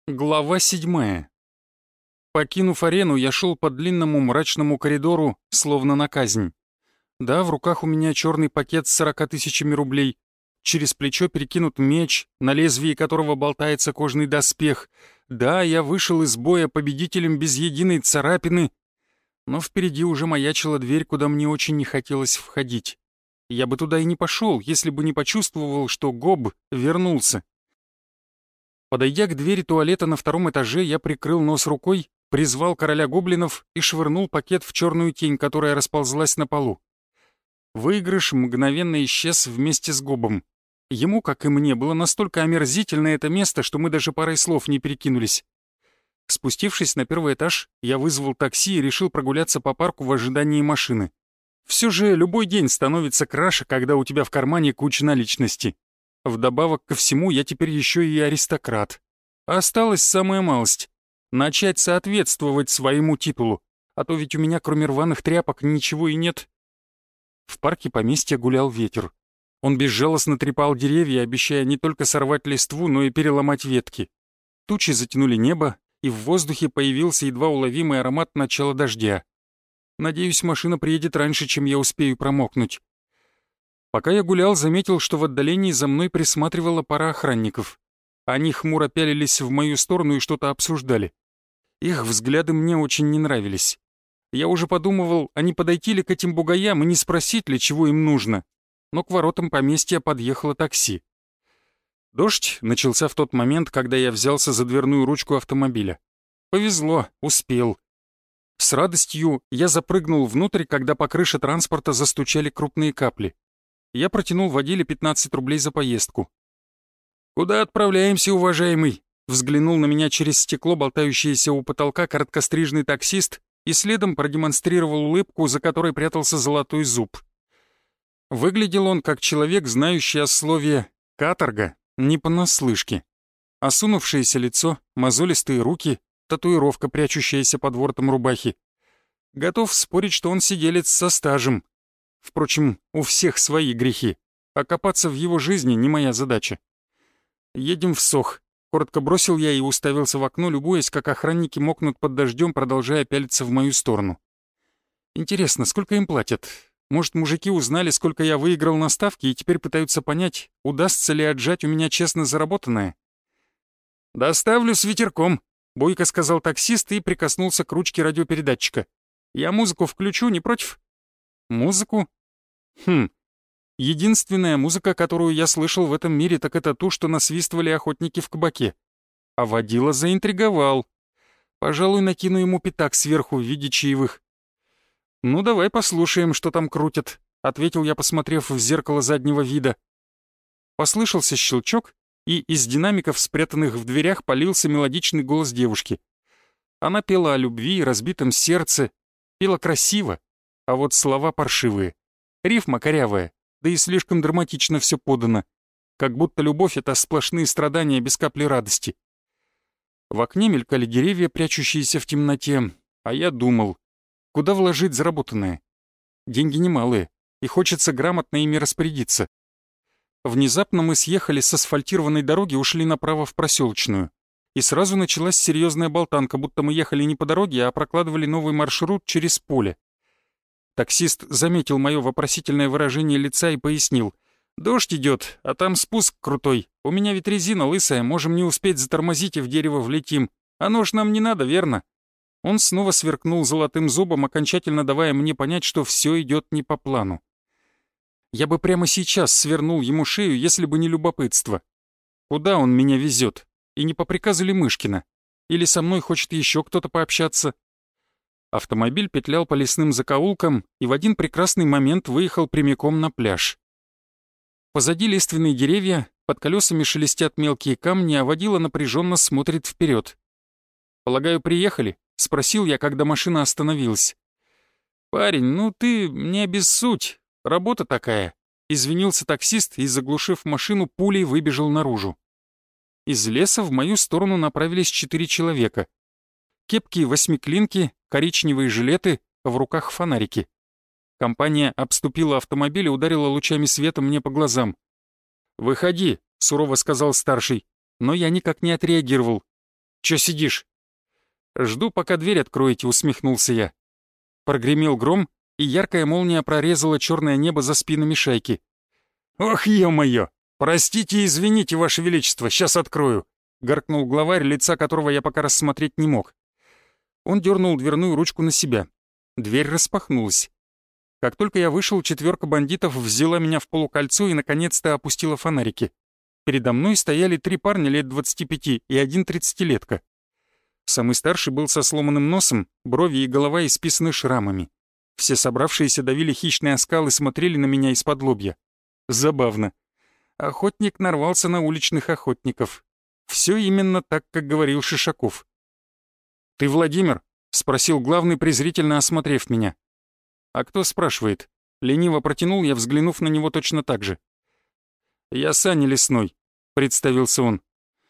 Глава 7. Покинув арену, я шел по длинному мрачному коридору, словно на казнь. Да, в руках у меня черный пакет с 40 000 рублей. Через плечо перекинут меч, на лезвии которого болтается кожный доспех. Да, я вышел из боя победителем без единой царапины. Но впереди уже маячила дверь, куда мне очень не хотелось входить. Я бы туда и не пошел, если бы не почувствовал, что Гоб вернулся. Подойдя к двери туалета на втором этаже, я прикрыл нос рукой, призвал короля гоблинов и швырнул пакет в черную тень, которая расползлась на полу. Выигрыш мгновенно исчез вместе с Гобом. Ему, как и мне, было настолько омерзительно это место, что мы даже парой слов не перекинулись. Спустившись на первый этаж, я вызвал такси и решил прогуляться по парку в ожидании машины. Все же любой день становится краше, когда у тебя в кармане куча наличности. Вдобавок ко всему, я теперь еще и аристократ. Осталась самая малость — начать соответствовать своему титулу, а то ведь у меня кроме рваных тряпок ничего и нет. В парке поместья гулял ветер. Он безжалостно трепал деревья, обещая не только сорвать листву, но и переломать ветки. Тучи затянули небо, и в воздухе появился едва уловимый аромат начала дождя. Надеюсь, машина приедет раньше, чем я успею промокнуть. Пока я гулял, заметил, что в отдалении за мной присматривала пара охранников. Они хмуро пялились в мою сторону и что-то обсуждали. Их взгляды мне очень не нравились. Я уже подумывал, а не подойти ли к этим бугаям и не спросить ли, чего им нужно. Но к воротам поместья подъехало такси. Дождь начался в тот момент, когда я взялся за дверную ручку автомобиля. Повезло, успел. С радостью я запрыгнул внутрь, когда по крыше транспорта застучали крупные капли. Я протянул водиле 15 рублей за поездку. «Куда отправляемся, уважаемый?» Взглянул на меня через стекло, болтающееся у потолка, короткострижный таксист, и следом продемонстрировал улыбку, за которой прятался золотой зуб. Выглядел он как человек, знающий о слове «каторга» не понаслышке. Осунувшееся лицо, мозолистые руки, татуировка, прячущаяся под воротом рубахи. Готов спорить, что он сиделец со стажем. Впрочем, у всех свои грехи, а копаться в его жизни не моя задача. «Едем в Сох», — коротко бросил я и уставился в окно, любуясь, как охранники мокнут под дождем, продолжая пялиться в мою сторону. Интересно, сколько им платят? Может, мужики узнали, сколько я выиграл на ставке, и теперь пытаются понять, удастся ли отжать у меня честно заработанное? «Доставлю с ветерком», — бойко сказал таксист и прикоснулся к ручке радиопередатчика. «Я музыку включу, не против?» «Музыку?» Единственная музыка, которую я слышал в этом мире, так это ту, что насвистывали охотники в кабаке. А водила заинтриговал. Пожалуй, накину ему пятак сверху в виде чаевых. «Ну, давай послушаем, что там крутят», — ответил я, посмотрев в зеркало заднего вида. Послышался щелчок, и из динамиков, спрятанных в дверях, полился мелодичный голос девушки. Она пела о любви и разбитом сердце, пела красиво, а вот слова паршивые. Рифма корявая, да и слишком драматично все подано. Как будто любовь — это сплошные страдания без капли радости. В окне мелькали деревья, прячущиеся в темноте, а я думал, куда вложить заработанное? Деньги немалые, и хочется грамотно ими распорядиться. Внезапно мы съехали с асфальтированной дороги, ушли направо в проселочную. И сразу началась серьезная болтанка, будто мы ехали не по дороге, а прокладывали новый маршрут через поле. Таксист заметил мое вопросительное выражение лица и пояснил. «Дождь идет, а там спуск крутой. У меня ведь резина лысая, можем не успеть затормозить и в дерево влетим. Оно ж нам не надо, верно?» Он снова сверкнул золотым зубом, окончательно давая мне понять, что все идет не по плану. Я бы прямо сейчас свернул ему шею, если бы не любопытство. Куда он меня везет? И не по приказу ли Мышкина? Или со мной хочет еще кто-то пообщаться? Автомобиль петлял по лесным закоулкам и в один прекрасный момент выехал прямиком на пляж. Позади лиственные деревья, под колесами шелестят мелкие камни, а водила напряженно смотрит вперед. «Полагаю, приехали?» — спросил я, когда машина остановилась. «Парень, ну ты не обессудь, работа такая», — извинился таксист и, заглушив машину, пулей выбежал наружу. Из леса в мою сторону направились 4 человека. Кепки восьмиклинки, коричневые жилеты, в руках фонарики. Компания обступила автомобиль и ударила лучами света мне по глазам. «Выходи», — сурово сказал старший, но я никак не отреагировал. Чё сидишь?» «Жду, пока дверь откроете», — усмехнулся я. Прогремел гром, и яркая молния прорезала черное небо за спинами шайки. «Ох, ё-моё! Простите и извините, Ваше Величество, сейчас открою!» — гаркнул главарь, лица которого я пока рассмотреть не мог. Он дернул дверную ручку на себя. Дверь распахнулась. Как только я вышел, 4 бандитов взяла меня в полукольцо и наконец-то опустила фонарики. Передо мной стояли 3 парня лет 25 и 1 30-летка. Самый старший был со сломанным носом, брови и голова исписаны шрамами. Все собравшиеся давили хищные оскалы и смотрели на меня из-под лобья. Забавно. Охотник нарвался на уличных охотников. Все именно так, как говорил Шишаков. «Ты Владимир?» — спросил главный, презрительно осмотрев меня. «А кто спрашивает?» Лениво протянул я, взглянув на него точно так же. «Я Саня Лесной», — представился он.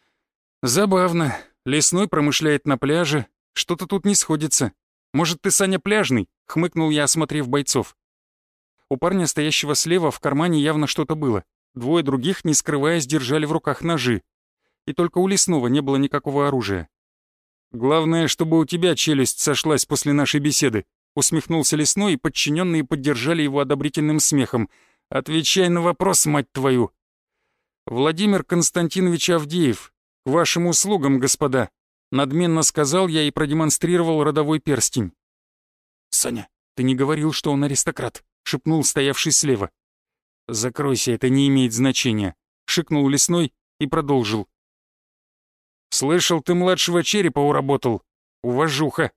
«Забавно. Лесной промышляет на пляже. Что-то тут не сходится. Может, ты, Саня, пляжный?» — хмыкнул я, осмотрев бойцов. У парня, стоящего слева, в кармане явно что-то было. 2 других, не скрываясь, держали в руках ножи. И только у Лесного не было никакого оружия. «Главное, чтобы у тебя челюсть сошлась после нашей беседы», — усмехнулся Лесной, и подчиненные поддержали его одобрительным смехом. «Отвечай на вопрос, мать твою!» «Владимир Константинович Авдеев, к вашим услугам, господа», — надменно сказал я и продемонстрировал родовой перстень. «Саня, ты не говорил, что он аристократ», — шепнул стоявший слева. «Закройся, это не имеет значения», — шикнул Лесной и продолжил. «Слышал, ты младшего черепа уработал. Уважуха».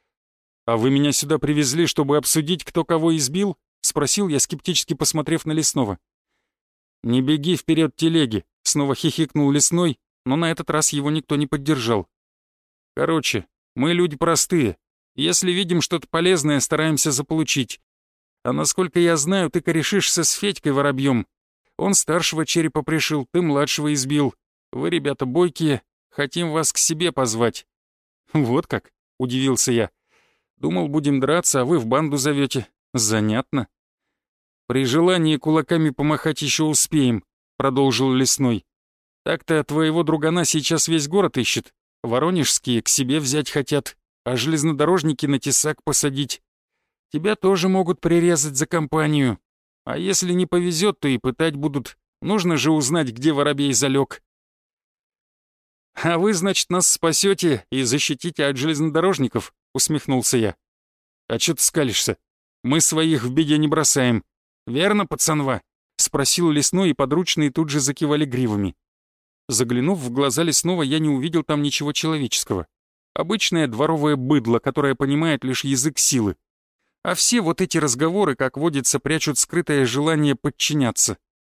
«А вы меня сюда привезли, чтобы обсудить, кто кого избил?» — спросил я, скептически посмотрев на Лесного. «Не беги вперед телеги», — снова хихикнул Лесной, но на этот раз его никто не поддержал. «Короче, мы люди простые. Если видим что-то полезное, стараемся заполучить. А насколько я знаю, ты корешишься с Федькой Воробьем. Он старшего черепа пришил, ты младшего избил. Вы, ребята, бойкие, хотим вас к себе позвать». «Вот как?» — удивился я. «Думал, будем драться, а вы в банду зовете. Занятно». «При желании кулаками помахать еще успеем», — продолжил Лесной. «Так-то твоего другана сейчас весь город ищет. Воронежские к себе взять хотят, а железнодорожники на тесак посадить. Тебя тоже могут прирезать за компанию. А если не повезет, то и пытать будут. Нужно же узнать, где воробей залег». «А вы, значит, нас спасете и защитите от железнодорожников?» — усмехнулся я. «А чё ты скалишься? Мы своих в беде не бросаем. Верно, пацанва?» — спросил Лесной, и подручные тут же закивали гривами. Заглянув в глаза Лесного, я не увидел там ничего человеческого. Обычное дворовое быдло, которое понимает лишь язык силы. А все вот эти разговоры, как водится, прячут скрытое желание подчиняться.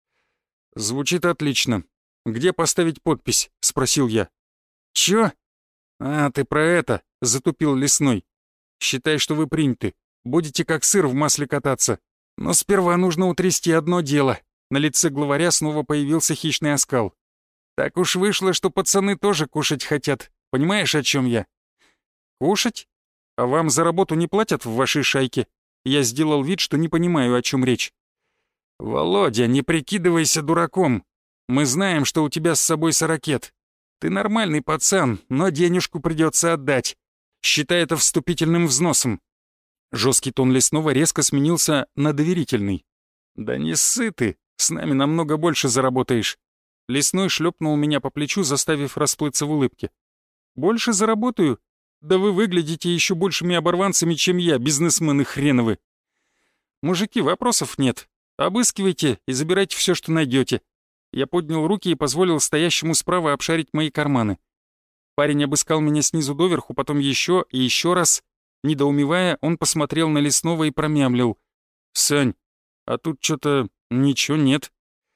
«Звучит отлично. Где поставить подпись?» — спросил я. «Чё?» «А, ты про это», — затупил Лесной. «Считай, что вы приняты. Будете как сыр в масле кататься. Но сперва нужно утрясти одно дело». На лице главаря снова появился хищный оскал. «Так уж вышло, что пацаны тоже кушать хотят. Понимаешь, о чем я?» «Кушать? А вам за работу не платят в вашей шайке?» Я сделал вид, что не понимаю, о чем речь. «Володя, не прикидывайся дураком. Мы знаем, что у тебя с собой сорокет. Ты нормальный пацан, но денежку придется отдать. Считай это вступительным взносом». Жесткий тон Лесного резко сменился на доверительный. «Да не ссы ты, с нами намного больше заработаешь». Лесной шлепнул меня по плечу, заставив расплыться в улыбке. «Больше заработаю? Да вы выглядите еще большими оборванцами, чем я, бизнесмены хреновы. Мужики, вопросов нет. Обыскивайте и забирайте все, что найдете». Я поднял руки и позволил стоящему справа обшарить мои карманы. Парень обыскал меня снизу доверху, потом еще и еще раз. Недоумевая, он посмотрел на Лесного и промямлил. «Сань, а тут что-то ничего нет».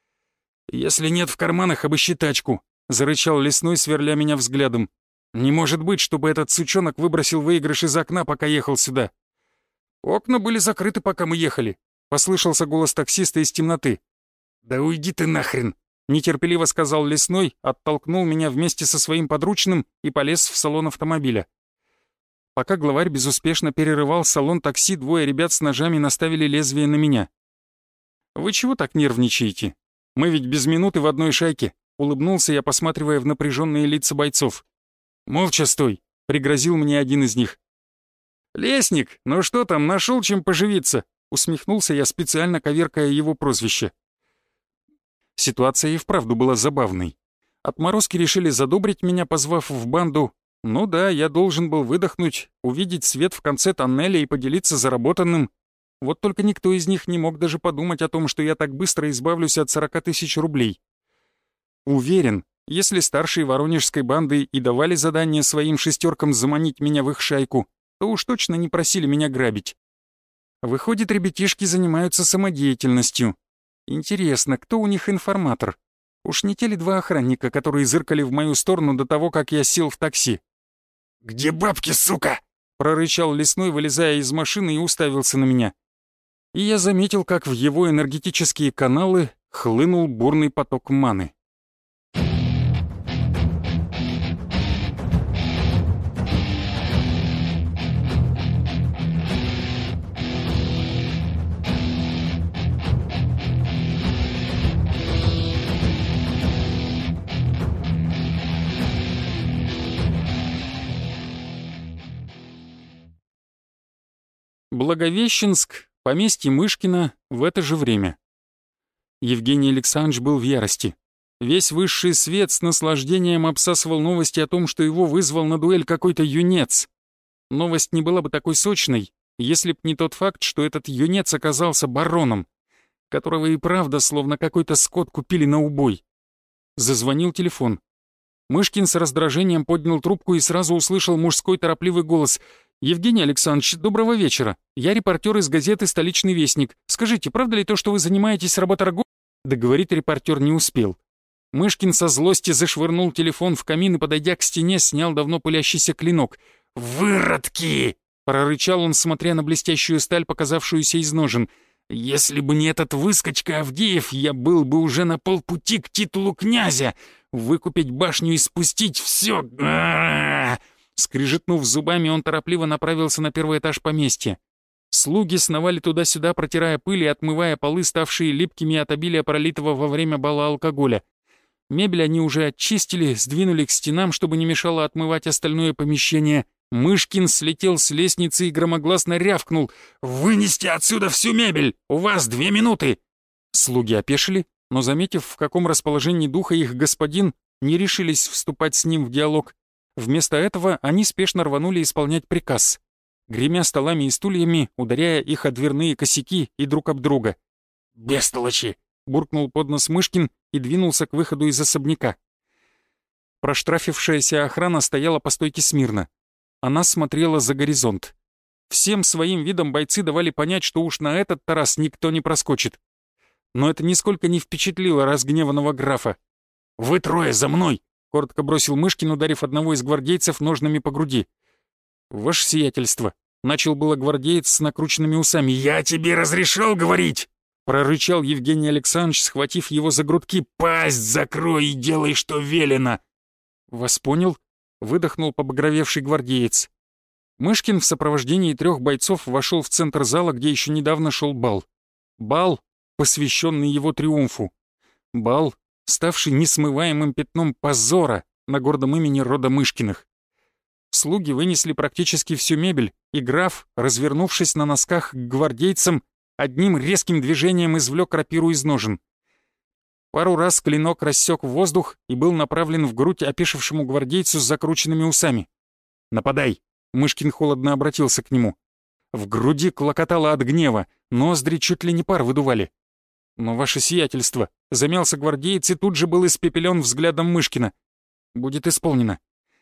«Если нет в карманах, обыщи тачку», — зарычал Лесной, сверля меня взглядом. «Не может быть, чтобы этот сучонок выбросил выигрыш из окна, пока ехал сюда». «Окна были закрыты, пока мы ехали», — послышался голос таксиста из темноты. «Да уйди ты нахрен», — нетерпеливо сказал Лесной, оттолкнул меня вместе со своим подручным и полез в салон автомобиля. Пока главарь безуспешно перерывал салон такси, 2 ребят с ножами наставили лезвие на меня. «Вы чего так нервничаете? Мы ведь без минуты в одной шайке», — улыбнулся я, посматривая в напряженные лица бойцов. «Молча стой», — пригрозил мне один из них. «Лесник, ну что там, нашел чем поживиться?» — усмехнулся я, специально коверкая его прозвище. Ситуация и вправду была забавной. Отморозки решили задобрить меня, позвав в банду. Ну да, я должен был выдохнуть, увидеть свет в конце тоннеля и поделиться заработанным. Вот только никто из них не мог даже подумать о том, что я так быстро избавлюсь от 40 тысяч рублей. Уверен, если старшие воронежской банды и давали задание своим шестеркам заманить меня в их шайку, то уж точно не просили меня грабить. Выходит, ребятишки занимаются самодеятельностью. Интересно, кто у них информатор? Уж не те ли два охранника, которые зыркали в мою сторону до того, как я сел в такси? «Где бабки, сука?» — прорычал лесной, вылезая из машины, и уставился на меня. И я заметил, как в его энергетические каналы хлынул бурный поток маны. Благовещенск, поместье Мышкина, в это же время. Евгений Александрович был в ярости. Весь высший свет с наслаждением обсасывал новости о том, что его вызвал на дуэль какой-то юнец. Новость не была бы такой сочной, если б не тот факт, что этот юнец оказался бароном, которого и правда словно какой-то скот купили на убой. Зазвонил телефон. Мышкин с раздражением поднял трубку и сразу услышал мужской торопливый голос. «Евгений Александрович, доброго вечера. Я репортер из газеты «Столичный вестник». Скажите, правда ли то, что вы занимаетесь работорговлей?» Договорить репортер не успел. Мышкин со злости зашвырнул телефон в камин и, подойдя к стене, снял давно пылящийся клинок. «Выродки!» — прорычал он, смотря на блестящую сталь, показавшуюся из ножен. «Если бы не этот выскочка Авдеев, я был бы уже на полпути к титулу князя. Выкупить башню и спустить все. Скрижетнув зубами, он торопливо направился на первый этаж поместья. Слуги сновали туда-сюда, протирая пыль и отмывая полы, ставшие липкими от обилия пролитого во время бала алкоголя. Мебель они уже очистили, сдвинули к стенам, чтобы не мешало отмывать остальное помещение. Мышкин слетел с лестницы и громогласно рявкнул: «Вынести отсюда всю мебель! У вас 2 минуты!» Слуги опешили, но, заметив, в каком расположении духа их господин, не решились вступать с ним в диалог. Вместо этого они спешно рванули исполнять приказ, гремя столами и стульями, ударяя их о дверные косяки и друг об друга. «Бестолочи!» — буркнул под нос Мышкин и двинулся к выходу из особняка. Проштрафившаяся охрана стояла по стойке смирно. Она смотрела за горизонт. Всем своим видом бойцы давали понять, что уж на этот раз никто не проскочит. Но это нисколько не впечатлило разгневанного графа. «Вы трое за мной!» — коротко бросил Мышкин, ударив одного из гвардейцев ножнами по груди. «Ваше сиятельство», — начал было гвардеец с накрученными усами. «Я тебе разрешал говорить!» — прорычал Евгений Александрович, схватив его за грудки. «Пасть закрой и делай, что велено!» «Вас понял», — выдохнул побагровевший гвардеец. Мышкин в сопровождении 3 бойцов вошел в центр зала, где еще недавно шел бал. Бал, посвященный его триумфу. Бал, ставший несмываемым пятном позора на гордом имени рода Мышкиных. Слуги вынесли практически всю мебель, и граф, развернувшись на носках к гвардейцам, одним резким движением извлек рапиру из ножен. Пару раз клинок рассек воздух и был направлен в грудь опешившему гвардейцу с закрученными усами. «Нападай!» — Мышкин холодно обратился к нему. В груди клокотало от гнева, ноздри чуть ли не пар выдували. «Но ваше сиятельство», — замялся гвардеец и тут же был испепелен взглядом Мышкина. «Будет исполнено».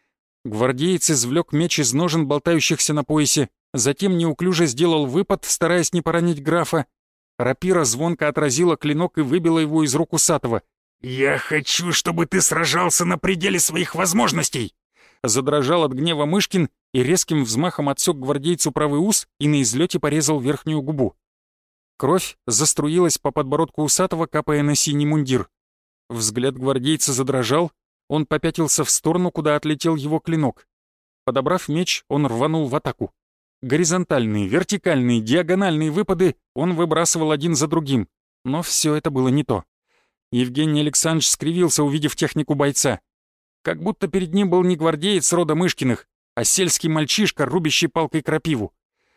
Гвардеец извлек меч из ножен, болтающихся на поясе, затем неуклюже сделал выпад, стараясь не поранить графа. Рапира звонко отразила клинок и выбила его из рук усатого. «Я хочу, чтобы ты сражался на пределе своих возможностей!» Задрожал от гнева Мышкин и резким взмахом отсек гвардейцу правый ус и на излете порезал верхнюю губу. Кровь заструилась по подбородку усатого, капая на синий мундир. Взгляд гвардейца задрожал, он попятился в сторону, куда отлетел его клинок. Подобрав меч, он рванул в атаку. Горизонтальные, вертикальные, диагональные выпады он выбрасывал один за другим. Но все это было не то. Евгений Александрович скривился, увидев технику бойца. как будто перед ним был не гвардеец рода Мышкиных, а сельский мальчишка, рубящий палкой крапиву.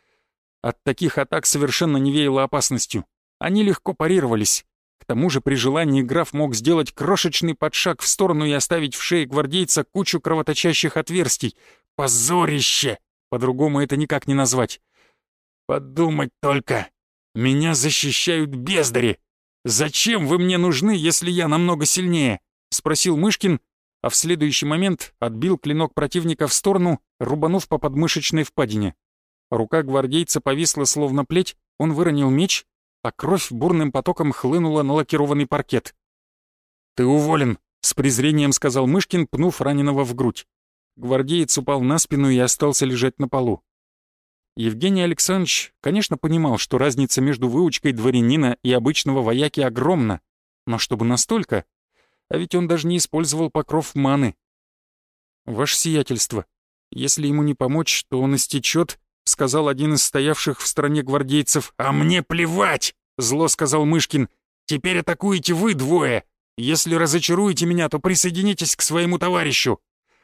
От таких атак совершенно не веяло опасностью. Они легко парировались. К тому же при желании граф мог сделать крошечный подшаг в сторону и оставить в шее гвардейца кучу кровоточащих отверстий. Позорище! По-другому это никак не назвать. «Подумать только! Меня защищают бездари! Зачем вы мне нужны, если я намного сильнее?» — спросил Мышкин, а в следующий момент отбил клинок противника в сторону, рубанув по подмышечной впадине. Рука гвардейца повисла словно плеть, он выронил меч, а кровь бурным потоком хлынула на лакированный паркет. «Ты уволен», — с презрением сказал Мышкин, пнув раненого в грудь. Гвардеец упал на спину и остался лежать на полу. Евгений Александрович, конечно, понимал, что разница между выучкой дворянина и обычного вояки огромна, но чтобы настолько, а ведь он даже не использовал покров маны. «Ваше сиятельство, если ему не помочь, то он истечет», — сказал один из стоявших в стороне гвардейцев. «А мне плевать!» — зло сказал Мышкин. «Теперь атакуете вы двое. Если разочаруете меня, то присоединитесь к своему товарищу».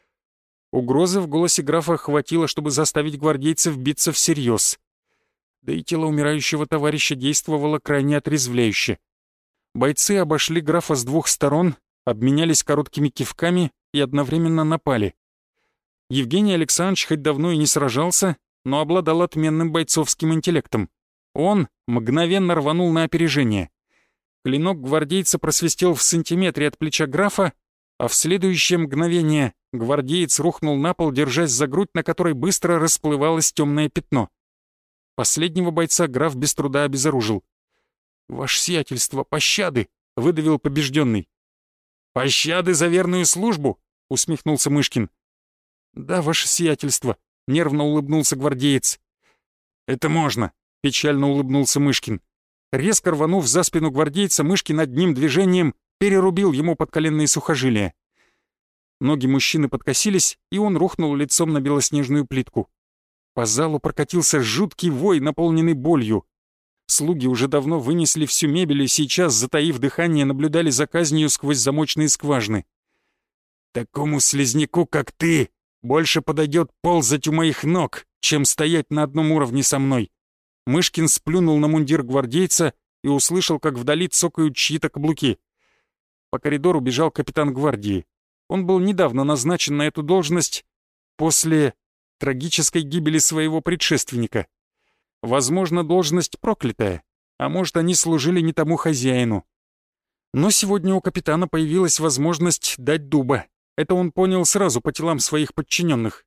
Угрозы в голосе графа хватило, чтобы заставить гвардейцев биться всерьез. Да и тело умирающего товарища действовало крайне отрезвляюще. Бойцы обошли графа с двух сторон, обменялись короткими кивками и одновременно напали. Евгений Александрович хоть давно и не сражался, но обладал отменным бойцовским интеллектом. Он мгновенно рванул на опережение. Клинок гвардейца просвистел в сантиметре от плеча графа, а в следующее мгновение гвардеец рухнул на пол, держась за грудь, на которой быстро расплывалось темное пятно. Последнего бойца граф без труда обезоружил. «Ваше сиятельство, пощады!» — выдавил побежденный. «Пощады за верную службу?» — усмехнулся Мышкин. «Да, ваше сиятельство», — нервно улыбнулся гвардеец. «Это можно», — печально улыбнулся Мышкин. Резко рванув за спину гвардейца, Мышкин одним движением перерубил ему подколенные сухожилия. Ноги мужчины подкосились, и он рухнул лицом на белоснежную плитку. По залу прокатился жуткий вой, наполненный болью. Слуги уже давно вынесли всю мебель и сейчас, затаив дыхание, наблюдали за казнью сквозь замочные скважины. «Такому слизняку, как ты, больше подойдет ползать у моих ног, чем стоять на одном уровне со мной». Мышкин сплюнул на мундир гвардейца и услышал, как вдали цокают чьи-то каблуки. По коридору бежал капитан гвардии. Он был недавно назначен на эту должность после трагической гибели своего предшественника. Возможно, должность проклятая, а может, они служили не тому хозяину. Но сегодня у капитана появилась возможность дать дуба. Это он понял сразу по телам своих подчиненных.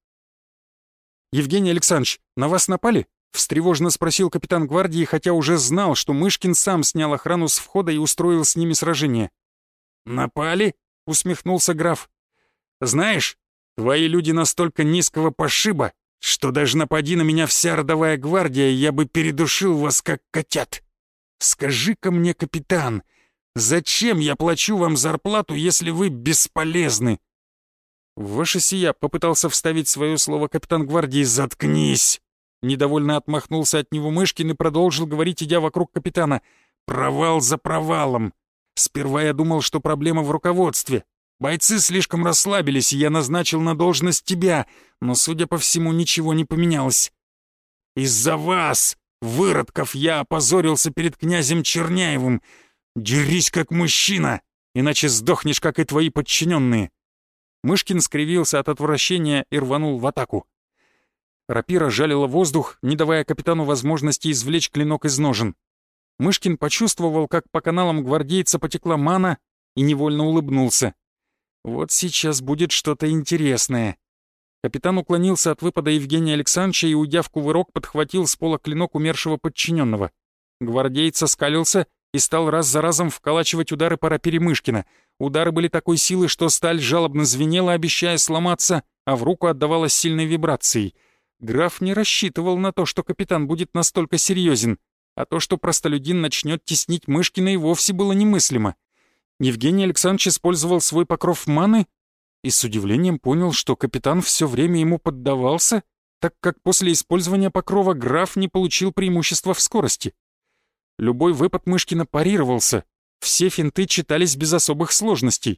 «Евгений Александрович, на вас напали?» — встревоженно спросил капитан гвардии, хотя уже знал, что Мышкин сам снял охрану с входа и устроил с ними сражение. «Напали?» — усмехнулся граф. «Знаешь, твои люди настолько низкого пошиба, что даже напади на меня вся родовая гвардия, я бы передушил вас как котят. Скажи-ка мне, капитан, зачем я плачу вам зарплату, если вы бесполезны?» «Ваше сия», — попытался вставить свое слово капитан гвардии. «Заткнись!» Недовольно отмахнулся от него Мышкин и продолжил говорить, идя вокруг капитана. «Провал за провалом. Сперва я думал, что проблема в руководстве. Бойцы слишком расслабились, и я назначил на должность тебя, но, судя по всему, ничего не поменялось. Из-за вас, выродков, я опозорился перед князем Черняевым. Дерись как мужчина, иначе сдохнешь, как и твои подчиненные». Мышкин скривился от отвращения и рванул в атаку. Рапира жалила воздух, не давая капитану возможности извлечь клинок из ножен. Мышкин почувствовал, как по каналам гвардейца потекла мана, и невольно улыбнулся. Вот сейчас будет что-то интересное. Капитан уклонился от выпада Евгения Александровича и, уйдя в кувырок, подхватил с пола клинок умершего подчиненного. Гвардеец оскалился и стал раз за разом вколачивать удары по рапире Мышкина. Удары были такой силы, что сталь жалобно звенела, обещая сломаться, а в руку отдавалась сильной вибрацией. Граф не рассчитывал на то, что капитан будет настолько серьезен, а то, что простолюдин начнет теснить Мышкина, и вовсе было немыслимо. Евгений Александрович использовал свой покров маны и с удивлением понял, что капитан все время ему поддавался, так как после использования покрова граф не получил преимущества в скорости. Любой выпад Мышкина парировался, все финты читались без особых сложностей.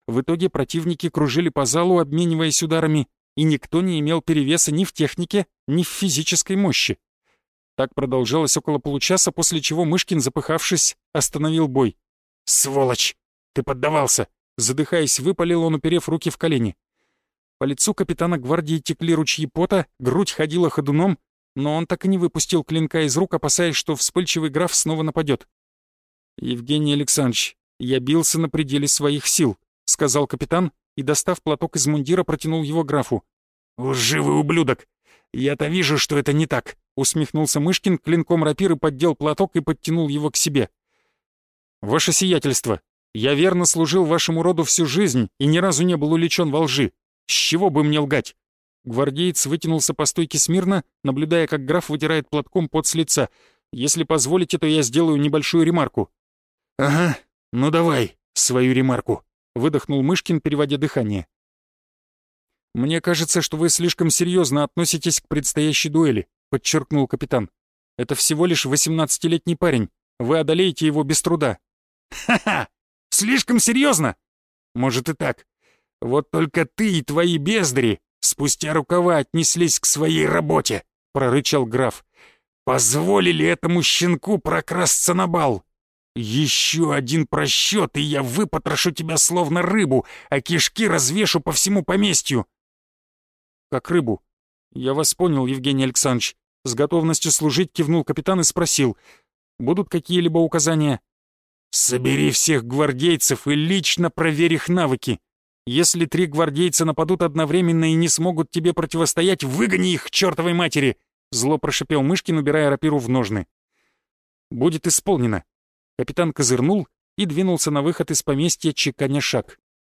В итоге противники кружили по залу, обмениваясь ударами, и никто не имел перевеса ни в технике, ни в физической мощи. Так продолжалось около получаса, после чего Мышкин, запыхавшись, остановил бой. «Сволочь! Ты поддавался!» Задыхаясь, выпалил он, уперев руки в колени. По лицу капитана гвардии текли ручьи пота, грудь ходила ходуном, но он так и не выпустил клинка из рук, опасаясь, что вспыльчивый граф снова нападет. «Евгений Александрович, я бился на пределе своих сил», — сказал капитан и, достав платок из мундира, протянул его графу. «Лживый ублюдок! Я-то вижу, что это не так!» — усмехнулся Мышкин, клинком рапиры поддел платок и подтянул его к себе. «Ваше сиятельство, я верно служил вашему роду всю жизнь и ни разу не был уличен во лжи. С чего бы мне лгать?» Гвардеец вытянулся по стойке смирно, наблюдая, как граф вытирает платком пот с лица. «Если позволите, то я сделаю небольшую ремарку». «Ага, ну давай свою ремарку», — выдохнул Мышкин, переводя дыхание. «Мне кажется, что вы слишком серьезно относитесь к предстоящей дуэли», — подчеркнул капитан. «Это всего лишь 18-летний парень. Вы одолеете его без труда». «Ха-ха! Слишком серьезно?» «Может и так. Вот только ты и твои бездари спустя рукава отнеслись к своей работе», — прорычал граф. «Позволили этому щенку прокрасться на бал. Еще один просчет, и я выпотрошу тебя словно рыбу, а кишки развешу по всему поместью». «Как рыбу? Я вас понял, Евгений Александрович». С готовностью служить кивнул капитан и спросил. «Будут какие-либо указания?» «Собери всех гвардейцев и лично проверь их навыки. Если 3 гвардейца нападут одновременно и не смогут тебе противостоять, выгони их к чертовой матери!» Зло прошипел Мышкин, убирая рапиру в ножны. «Будет исполнено». Капитан козырнул и двинулся на выход из поместья, чеканя шаг.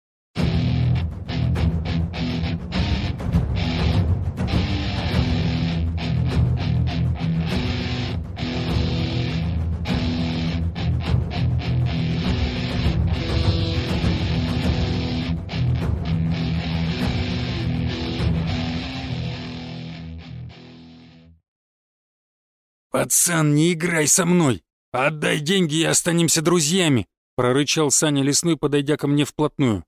«Пацан, не играй со мной! Отдай деньги и останемся друзьями!» — прорычал Саня Лесной, подойдя ко мне вплотную.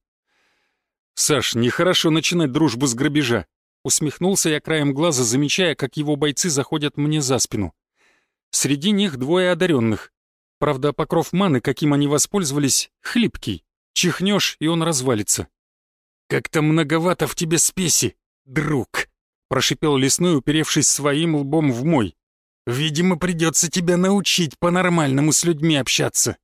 «Саш, нехорошо начинать дружбу с грабежа!» — усмехнулся я краем глаза, замечая, как его бойцы заходят мне за спину. Среди них 2 одаренных. Правда, покров маны, каким они воспользовались, хлипкий. Чихнешь, и он развалится. «Как-то многовато в тебе спеси, друг!» — прошипел Лесной, уперевшись своим лбом в мой. «Видимо, придется тебя научить по-нормальному с людьми общаться».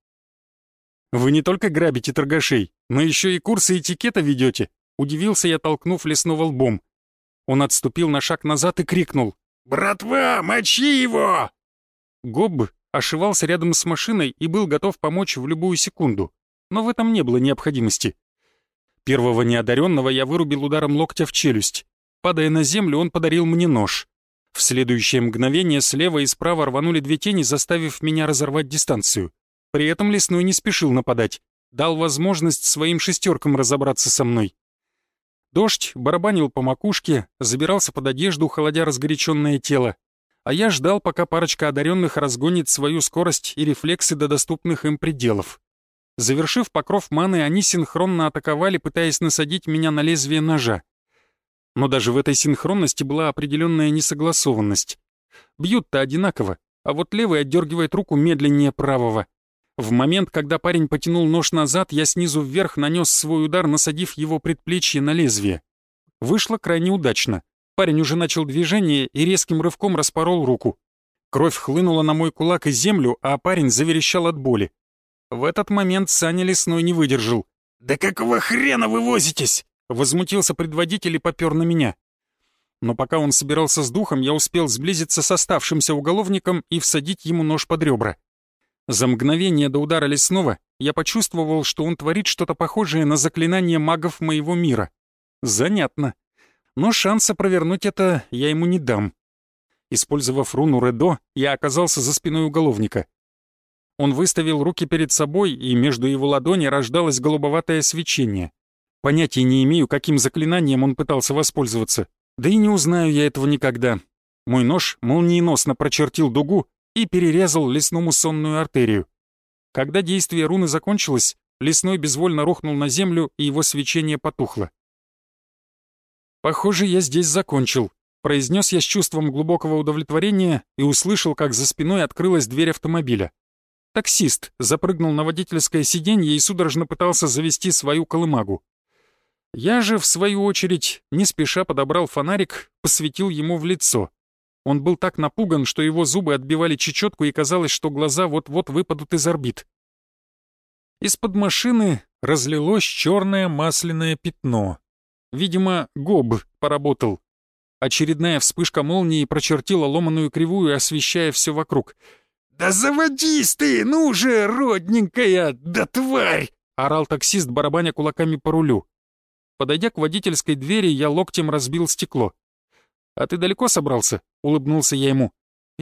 «Вы не только грабите торгашей, но еще и курсы этикета ведете», — удивился я, толкнув Лесного лбом. Он отступил на шаг назад и крикнул. «Братва, мочи его!» Гоб ошивался рядом с машиной и был готов помочь в любую секунду, но в этом не было необходимости. Первого неодаренного я вырубил ударом локтя в челюсть. Падая на землю, он подарил мне нож. В следующее мгновение слева и справа рванули 2 тени, заставив меня разорвать дистанцию. При этом Лесной не спешил нападать, дал возможность своим шестеркам разобраться со мной. Дождь барабанил по макушке, забирался под одежду, холодя разгоряченное тело. А я ждал, пока парочка одаренных разгонит свою скорость и рефлексы до доступных им пределов. Завершив покров маны, они синхронно атаковали, пытаясь насадить меня на лезвие ножа. Но даже в этой синхронности была определенная несогласованность. Бьют-то одинаково, а вот левый отдергивает руку медленнее правого. В момент, когда парень потянул нож назад, я снизу вверх нанес свой удар, насадив его предплечье на лезвие. Вышло крайне удачно. Парень уже начал движение и резким рывком распорол руку. Кровь хлынула на мой кулак и землю, а парень заверещал от боли. В этот момент Саня Лесной не выдержал. «Да какого хрена вы возитесь?» Возмутился предводитель и попер на меня. Но пока он собирался с духом, я успел сблизиться с оставшимся уголовником и всадить ему нож под ребра. За мгновение до удара Лесного я почувствовал, что он творит что-то похожее на заклинание магов моего мира. Занятно. Но шанса провернуть это я ему не дам. Использовав руну Редо, я оказался за спиной уголовника. Он выставил руки перед собой, и между его ладоней рождалось голубоватое свечение. Понятия не имею, каким заклинанием он пытался воспользоваться. Да и не узнаю я этого никогда. Мой нож молниеносно прочертил дугу и перерезал Лесному сонную артерию. Когда действие руны закончилось, Лесной безвольно рухнул на землю, и его свечение потухло. «Похоже, я здесь закончил», — произнес я с чувством глубокого удовлетворения и услышал, как за спиной открылась дверь автомобиля. Таксист запрыгнул на водительское сиденье и судорожно пытался завести свою колымагу. Я же, в свою очередь, не спеша подобрал фонарик, посветил ему в лицо. Он был так напуган, что его зубы отбивали чечетку и казалось, что глаза вот-вот выпадут из орбит. Из-под машины разлилось черное масляное пятно. Видимо, ГОБ поработал. Очередная вспышка молнии прочертила ломаную кривую, освещая все вокруг. «Да заводись ты, ну же, родненькая, да тварь!» — орал таксист, барабаня кулаками по рулю. Подойдя к водительской двери, я локтем разбил стекло. «А ты далеко собрался?» — улыбнулся я ему.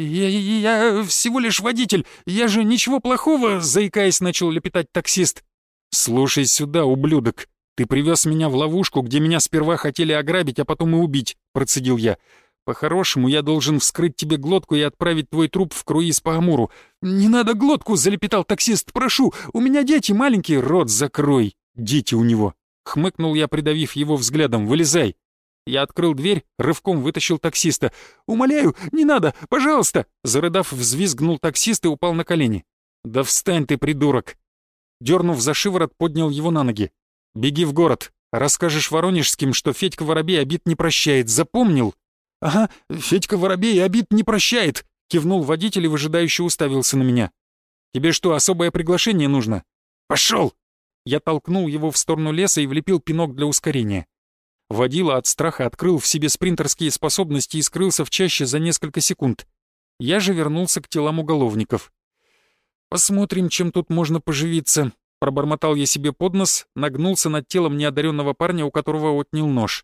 «Я всего лишь водитель, я же ничего плохого», — заикаясь, начал лепетать таксист. «Слушай сюда, ублюдок, ты привез меня в ловушку, где меня сперва хотели ограбить, а потом и убить», — процедил я. «По-хорошему, я должен вскрыть тебе глотку и отправить твой труп в круиз по Амуру». «Не надо глотку», — залепетал таксист, «прошу, у меня дети маленькие». «Рот закрой, дети у него», — хмыкнул я, придавив его взглядом. «Вылезай». Я открыл дверь, рывком вытащил таксиста. «Умоляю, не надо, пожалуйста!» Зарыдав, взвизгнул таксист и упал на колени. «Да встань ты, придурок!» Дернув за шиворот, поднял его на ноги. «Беги в город. Расскажешь воронежским, что Федька Воробей обид не прощает. Запомнил?» «Ага, Федька Воробей обид не прощает!» Кивнул водитель и выжидающе уставился на меня. «Тебе что, особое приглашение нужно?» «Пошел!» Я толкнул его в сторону леса и влепил пинок для ускорения. Водила от страха открыл в себе спринтерские способности и скрылся в чаще за несколько секунд. Я же вернулся к телам уголовников. «Посмотрим, чем тут можно поживиться», — пробормотал я себе под нос, нагнулся над телом неодаренного парня, у которого отнял нож.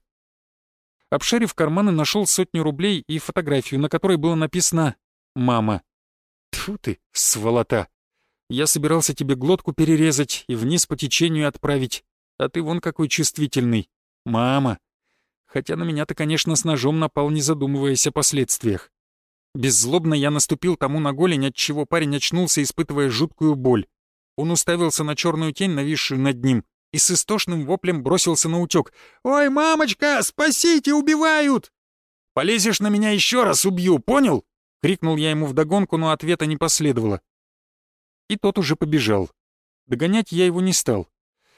Обшарив карманы, нашел 100 рублей и фотографию, на которой было написано «Мама». Тьфу ты, сволота! Я собирался тебе глотку перерезать и вниз по течению отправить, а ты вон какой чувствительный. Мама. Хотя на меня-то, конечно, с ножом напал, не задумываясь о последствиях. Беззлобно я наступил тому на голень, отчего парень очнулся, испытывая жуткую боль. Он уставился на черную тень, нависшую над ним, и с истошным воплем бросился на утек. «Ой, мамочка, спасите, убивают!» «Полезешь на меня еще раз, убью, понял?» — крикнул я ему вдогонку, но ответа не последовало. И тот уже побежал. Догонять я его не стал.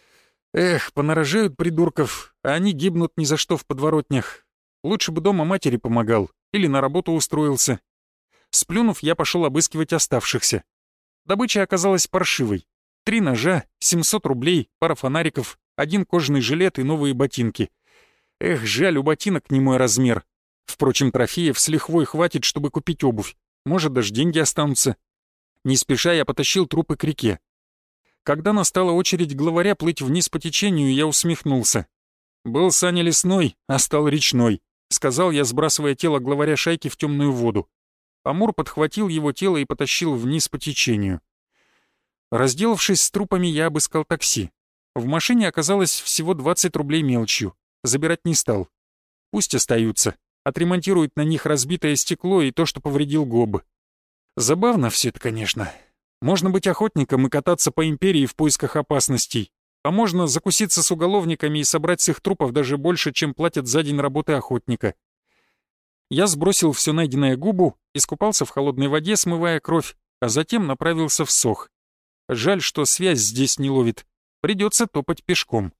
Эх, понарожают придурков, а они гибнут ни за что в подворотнях. Лучше бы дома матери помогал или на работу устроился. Сплюнув, я пошел обыскивать оставшихся. Добыча оказалась паршивой. 3 ножа, 700 рублей, пара фонариков, 1 кожаный жилет и новые ботинки. Эх, жаль, у ботинок не мой размер. Впрочем, трофеев с лихвой хватит, чтобы купить обувь. Может, даже деньги останутся. Не спеша я потащил трупы к реке. Когда настала очередь главаря плыть вниз по течению, я усмехнулся. «Был Саня лесной, а стал речной», — сказал я, сбрасывая тело главаря шайки в темную воду. Амур подхватил его тело и потащил вниз по течению. Разделавшись с трупами, я обыскал такси. В машине оказалось всего 20 рублей мелочью. Забирать не стал. Пусть остаются. Отремонтируют на них разбитое стекло и то, что повредил ГОБ. Забавно все это, конечно. Можно быть охотником и кататься по империи в поисках опасностей, а можно закуситься с уголовниками и собрать с их трупов даже больше, чем платят за день работы охотника. Я сбросил все найденное губу, искупался в холодной воде, смывая кровь, а затем направился в Сох. Жаль, что связь здесь не ловит. Придется топать пешком.